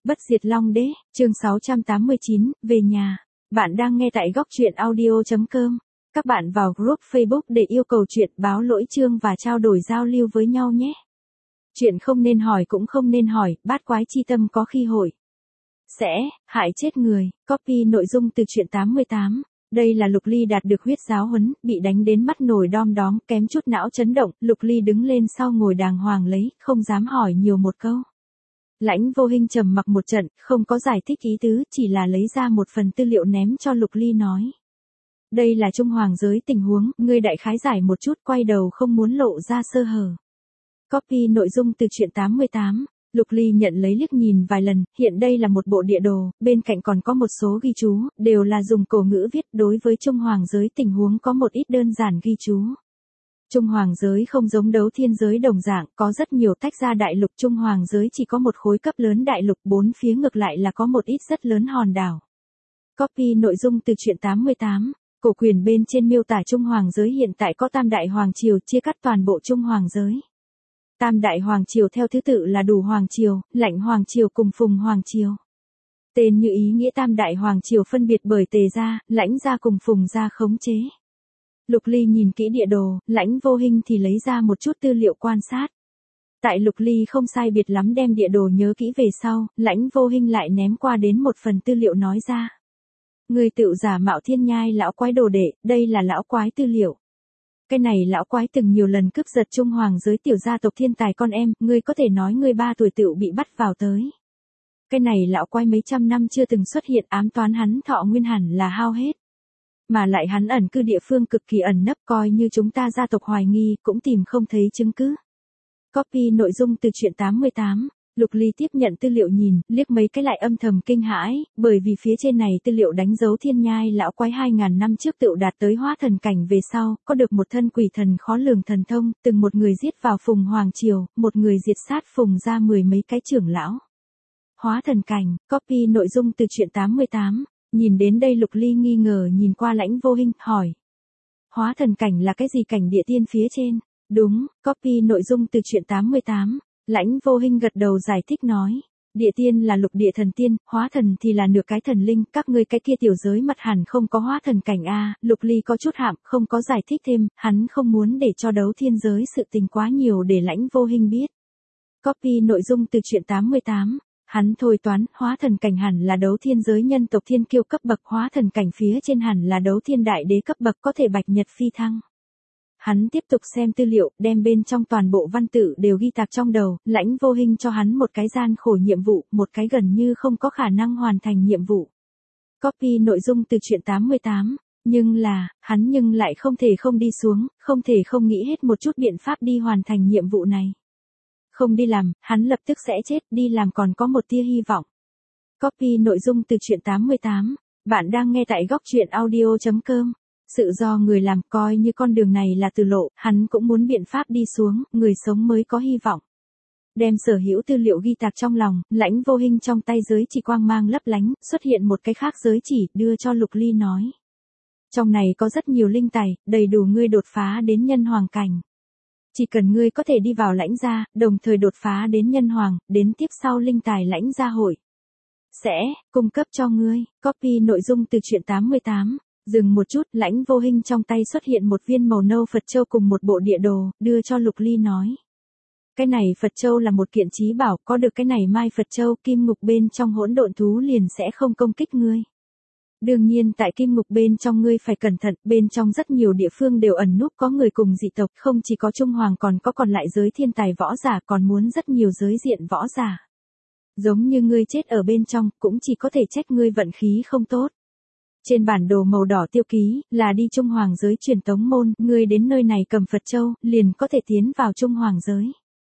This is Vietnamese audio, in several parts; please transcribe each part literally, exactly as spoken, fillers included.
Bất diệt Long Đế, chương sáu trăm tám mươi chín, về nhà. Bạn đang nghe tại góc truyện audio chấm com. Các bạn vào group Facebook để yêu cầu chuyện báo lỗi chương và trao đổi giao lưu với nhau nhé. Chuyện không nên hỏi cũng không nên hỏi, bát quái chi tâm có khi hội sẽ hại chết người. Copy nội dung từ truyện tám mươi tám. Đây là Lục Ly đạt được huyết giáo huấn, bị đánh đến mắt nổi đom đóm, kém chút não chấn động, Lục Ly đứng lên sau ngồi đàng hoàng lấy, không dám hỏi nhiều một câu. Lãnh Vô Hinh trầm mặc một trận, không có giải thích ý tứ, chỉ là lấy ra một phần tư liệu ném cho Lục Ly nói. Đây là Trung Hoàng giới tình huống, ngươi đại khái giải một chút, quay đầu không muốn lộ ra sơ hở. Copy nội dung từ truyện tám mươi tám. Lục Ly nhận lấy liếc nhìn vài lần, hiện đây là một bộ địa đồ, bên cạnh còn có một số ghi chú, đều là dùng cổ ngữ viết, đối với Trung Hoàng giới tình huống có một ít đơn giản ghi chú. Trung Hoàng giới không giống Đấu Thiên giới đồng dạng, có rất nhiều tách ra đại lục. Trung Hoàng giới chỉ có một khối cấp lớn đại lục, bốn phía ngược lại là có một ít rất lớn hòn đảo. Copy nội dung từ truyện tám mươi tám. Cổ quyền bên trên miêu tả Trung Hoàng giới hiện tại có Tam Đại Hoàng Triều chia cắt toàn bộ Trung Hoàng giới. Tam Đại Hoàng Triều theo thứ tự là Đủ Hoàng Triều, Lạnh Hoàng Triều cùng Phùng Hoàng Triều. Tên như ý nghĩa Tam Đại Hoàng Triều phân biệt bởi Tề gia, Lãnh gia cùng Phùng gia khống chế. Lục Ly nhìn kỹ địa đồ, Lãnh Vô Hinh thì lấy ra một chút tư liệu quan sát. Tại Lục Ly không sai biệt lắm đem địa đồ nhớ kỹ về sau, Lãnh Vô Hinh lại ném qua đến một phần tư liệu nói ra. Người tự giả mạo Thiên Nhai lão quái đồ đệ, đây là lão quái tư liệu. Cái này lão quái từng nhiều lần cướp giật Trung Hoàng giới tiểu gia tộc thiên tài con em, ngươi có thể nói ngươi ba tuổi tựu bị bắt vào tới. Cái này lão quái mấy trăm năm chưa từng xuất hiện, ám toán hắn thọ nguyên hẳn là hao hết. Mà lại hắn ẩn cư địa phương cực kỳ ẩn nấp, coi như chúng ta gia tộc hoài nghi, cũng tìm không thấy chứng cứ. Copy nội dung từ truyện tám mươi tám. Lục Ly tiếp nhận tư liệu nhìn, liếc mấy cái lại âm thầm kinh hãi, bởi vì phía trên này tư liệu đánh dấu Thiên Nhai lão quái hai ngàn năm trước tựu đạt tới hóa thần cảnh về sau, có được một thân quỷ thần khó lường thần thông, từng một người giết vào Phùng Hoàng Triều, một người diệt sát Phùng ra mười mấy cái trưởng lão. Hóa thần cảnh. Copy nội dung từ truyện tám mươi tám. Nhìn đến đây Lục Ly nghi ngờ nhìn qua Lãnh Vô Hinh, hỏi. Hóa thần cảnh là cái gì? Cảnh địa tiên phía trên? Đúng. Copy nội dung từ truyện tám mươi tám. Lãnh Vô Hinh gật đầu giải thích nói. Địa tiên là lục địa thần tiên, hóa thần thì là nửa cái thần linh, các ngươi cái kia tiểu giới mặt hẳn không có hóa thần cảnh a. Lục Ly có chút hạm, không có giải thích thêm, hắn không muốn để cho Đấu Thiên giới sự tình quá nhiều để Lãnh Vô Hinh biết. Copy nội dung từ truyện tám mươi tám. Hắn thôi toán, hóa thần cảnh hẳn là Đấu Thiên giới nhân tộc thiên kiêu cấp bậc, hóa thần cảnh phía trên hẳn là Đấu Thiên đại đế cấp bậc, có thể bạch nhật phi thăng. Hắn tiếp tục xem tư liệu, đem bên trong toàn bộ văn tự đều ghi tạc trong đầu, Lãnh Vô Hinh cho hắn một cái gian khổ nhiệm vụ, một cái gần như không có khả năng hoàn thành nhiệm vụ. Copy nội dung từ truyện tám mươi tám. Nhưng là, hắn nhưng lại không thể không đi xuống, không thể không nghĩ hết một chút biện pháp đi hoàn thành nhiệm vụ này. Không đi làm, hắn lập tức sẽ chết, đi làm còn có một tia hy vọng. Copy nội dung từ truyện tám mươi tám. Bạn đang nghe tại góc truyện audio chấm com. Sự do người làm, coi như con đường này là từ lộ, hắn cũng muốn biện pháp đi xuống, người sống mới có hy vọng. Đem sở hữu tư liệu ghi tạc trong lòng, Lãnh Vô Hinh trong tay giới chỉ quang mang lấp lánh, xuất hiện một cái khác giới chỉ, đưa cho Lục Ly nói. Trong này có rất nhiều linh tài, đầy đủ ngươi đột phá đến nhân hoàng cảnh. Chỉ cần ngươi có thể đi vào Lãnh gia, đồng thời đột phá đến nhân hoàng, đến tiếp sau linh tài Lãnh gia hội sẽ cung cấp cho ngươi. Copy nội dung từ truyện tám mươi tám. Dừng một chút, Lãnh Vô Hinh trong tay xuất hiện một viên màu nâu Phật châu cùng một bộ địa đồ, đưa cho Lục Ly nói. Cái này Phật châu là một kiện chí bảo, có được cái này mai Phật châu, kim ngục bên trong hỗn độn thú liền sẽ không công kích ngươi. Đương nhiên tại kim ngục bên trong ngươi phải cẩn thận, bên trong rất nhiều địa phương đều ẩn núp có người cùng dị tộc, không chỉ có Trung Hoàng còn có còn lại giới thiên tài võ giả, còn muốn rất nhiều giới diện võ giả. Giống như ngươi chết ở bên trong, cũng chỉ có thể trách ngươi vận khí không tốt. Trên bản đồ màu đỏ tiêu ký, là đi Trung Hoàng giới truyền tống môn, ngươi đến nơi này cầm Phật châu, liền có thể tiến vào Trung Hoàng giới.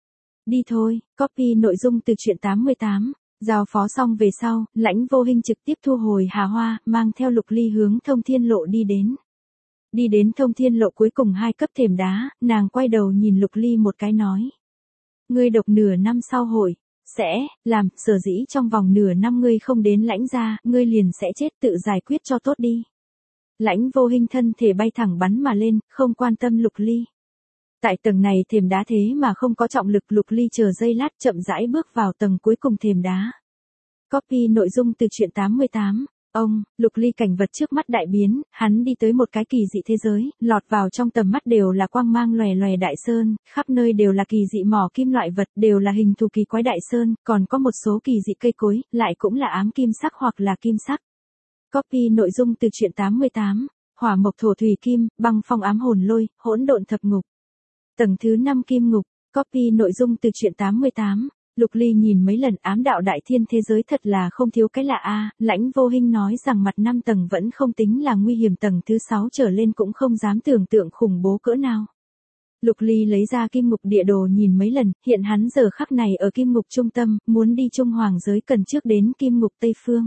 Đi thôi. Copy nội dung từ truyện tám mươi tám. Giao phó xong về sau, Lãnh Vô Hinh trực tiếp thu hồi Hà Hoa, mang theo Lục Ly hướng Thông Thiên Lộ đi đến. Đi đến Thông Thiên Lộ cuối cùng hai cấp thềm đá, nàng quay đầu nhìn Lục Ly một cái nói. Ngươi độc nửa năm sau hội sẽ làm, sở dĩ trong vòng nửa năm ngươi không đến Lãnh gia, ngươi liền sẽ chết, tự giải quyết cho tốt đi. Lãnh Vô Hinh thân thể bay thẳng bắn mà lên, không quan tâm Lục Ly. Tại tầng này thềm đá thế mà không có trọng lực, Lục Ly chờ giây lát chậm rãi bước vào tầng cuối cùng thềm đá. Copy nội dung từ truyện tám mươi tám. Ông, Lục Ly cảnh vật trước mắt đại biến, hắn đi tới một cái kỳ dị thế giới, lọt vào trong tầm mắt đều là quang mang lòe lòe đại sơn, khắp nơi đều là kỳ dị mỏ kim loại vật, đều là hình thù kỳ quái đại sơn, còn có một số kỳ dị cây cối, lại cũng là ám kim sắc hoặc là kim sắc. Copy nội dung từ truyện tám mươi tám. Hỏa mộc thổ thủy kim, băng phong ám hồn lôi, hỗn độn thập ngục. Tầng thứ năm kim ngục. Copy nội dung từ truyện tám mươi tám. Lục Ly nhìn mấy lần ám đạo đại thiên thế giới thật là không thiếu cái lạ a. Lãnh Vô Hinh nói rằng mặt năm tầng vẫn không tính là nguy hiểm, tầng thứ sáu trở lên cũng không dám tưởng tượng khủng bố cỡ nào. Lục Ly lấy ra kim ngục địa đồ nhìn mấy lần, hiện hắn giờ khắc này ở kim ngục trung tâm, muốn đi trung hoàng giới cần trước đến kim ngục Tây Phương.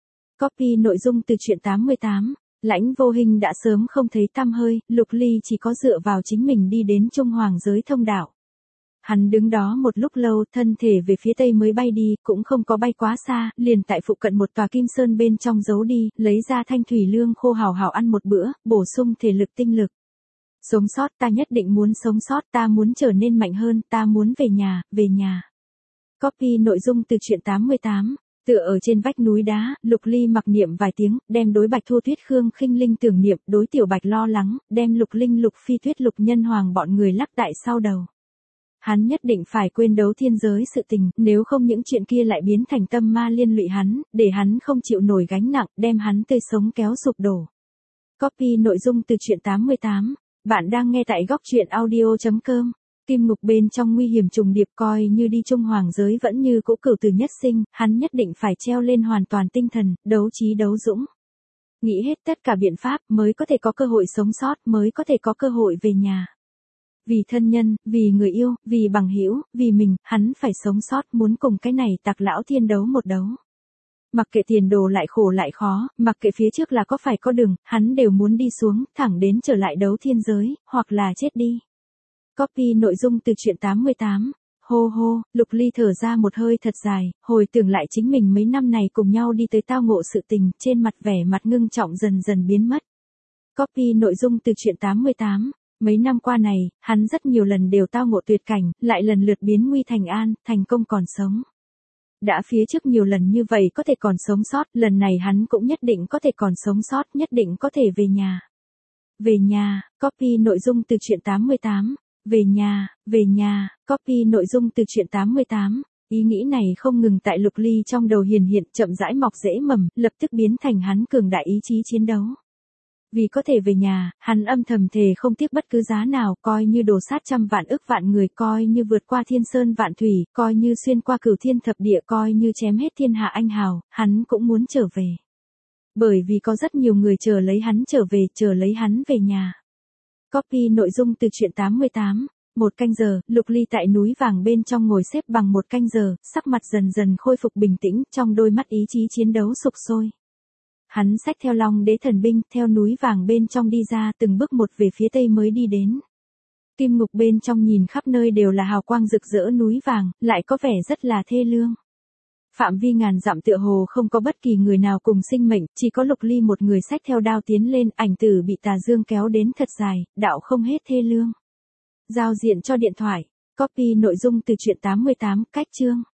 Copy nội dung từ truyện tám mươi tám. Lãnh Vô Hinh đã sớm không thấy tăm hơi, Lục Ly chỉ có dựa vào chính mình đi đến trung hoàng giới thông đạo. Hắn đứng đó một lúc lâu, thân thể về phía tây mới bay đi, cũng không có bay quá xa, liền tại phụ cận một tòa kim sơn bên trong giấu đi, lấy ra thanh thủy lương khô hào hào ăn một bữa, bổ sung thể lực tinh lực. Sống sót, ta nhất định muốn sống sót, ta muốn trở nên mạnh hơn, ta muốn về nhà, về nhà. Copy nội dung từ truyện tám mươi tám. Tựa ở trên vách núi đá, Lục Ly mặc niệm vài tiếng, đem đối Bạch Thu Tuyết Khương Khinh Linh tưởng niệm, đối Tiểu Bạch lo lắng, đem Lục Linh Lục Phi Tuyết Lục Nhân Hoàng bọn người lắc tại sau đầu. Hắn nhất định phải quên đấu thiên giới sự tình, nếu không những chuyện kia lại biến thành tâm ma liên lụy hắn, để hắn không chịu nổi gánh nặng, đem hắn tươi sống kéo sụp đổ. Copy nội dung từ truyện tám mươi tám. Bạn đang nghe tại góc truyện audio chấm com. Kim ngục bên trong nguy hiểm trùng điệp, coi như đi trung hoàng giới vẫn như cũ cửu tử nhất sinh, hắn nhất định phải treo lên hoàn toàn tinh thần, đấu trí đấu dũng. Nghĩ hết tất cả biện pháp mới có thể có cơ hội sống sót, mới có thể có cơ hội về nhà. Vì thân nhân, vì người yêu, vì bằng hữu, vì mình, hắn phải sống sót, muốn cùng cái này tặc lão thiên đấu một đấu. Mặc kệ tiền đồ lại khổ lại khó, mặc kệ phía trước là có phải có đường, hắn đều muốn đi xuống, thẳng đến trở lại đấu thiên giới, hoặc là chết đi. Copy nội dung từ truyện tám mươi tám. Hô hô, Lục Ly thở ra một hơi thật dài, hồi tưởng lại chính mình mấy năm này cùng nhau đi tới tao ngộ sự tình, trên mặt vẻ mặt ngưng trọng dần dần biến mất. Copy nội dung từ truyện tám mươi tám. Mấy năm qua này, hắn rất nhiều lần đều tao ngộ tuyệt cảnh, lại lần lượt biến nguy thành an, thành công còn sống. Đã phía trước nhiều lần như vậy có thể còn sống sót, lần này hắn cũng nhất định có thể còn sống sót, nhất định có thể về nhà. Về nhà, copy nội dung từ truyện tám mươi tám. Về nhà, về nhà, copy nội dung từ truyện tám mươi tám. Ý nghĩ này không ngừng tại Lục Ly trong đầu hiền hiện, chậm rãi mọc rễ mầm, lập tức biến thành hắn cường đại ý chí chiến đấu. Vì có thể về nhà, hắn âm thầm thề không tiếc bất cứ giá nào, coi như đổ sát trăm vạn ức vạn người, coi như vượt qua thiên sơn vạn thủy, coi như xuyên qua cửu thiên thập địa, coi như chém hết thiên hạ anh hào, hắn cũng muốn trở về. Bởi vì có rất nhiều người chờ lấy hắn trở về, chờ lấy hắn về nhà. Copy nội dung từ truyện tám mươi tám. Một canh giờ, Lục Ly tại núi vàng bên trong ngồi xếp bằng một canh giờ, sắc mặt dần dần khôi phục bình tĩnh, trong đôi mắt ý chí chiến đấu sục sôi. Hắn xách theo Long Đế thần binh, theo núi vàng bên trong đi ra, từng bước một về phía tây mới đi đến. Kim ngục bên trong nhìn khắp nơi đều là hào quang rực rỡ núi vàng, lại có vẻ rất là thê lương. Phạm vi ngàn dặm tựa hồ không có bất kỳ người nào cùng sinh mệnh, chỉ có Lục Ly một người xách theo đao tiến lên, ảnh tử bị tà dương kéo đến thật dài, đạo không hết thê lương. Giao diện cho điện thoại. Copy nội dung từ truyện tám mươi tám, cách chương.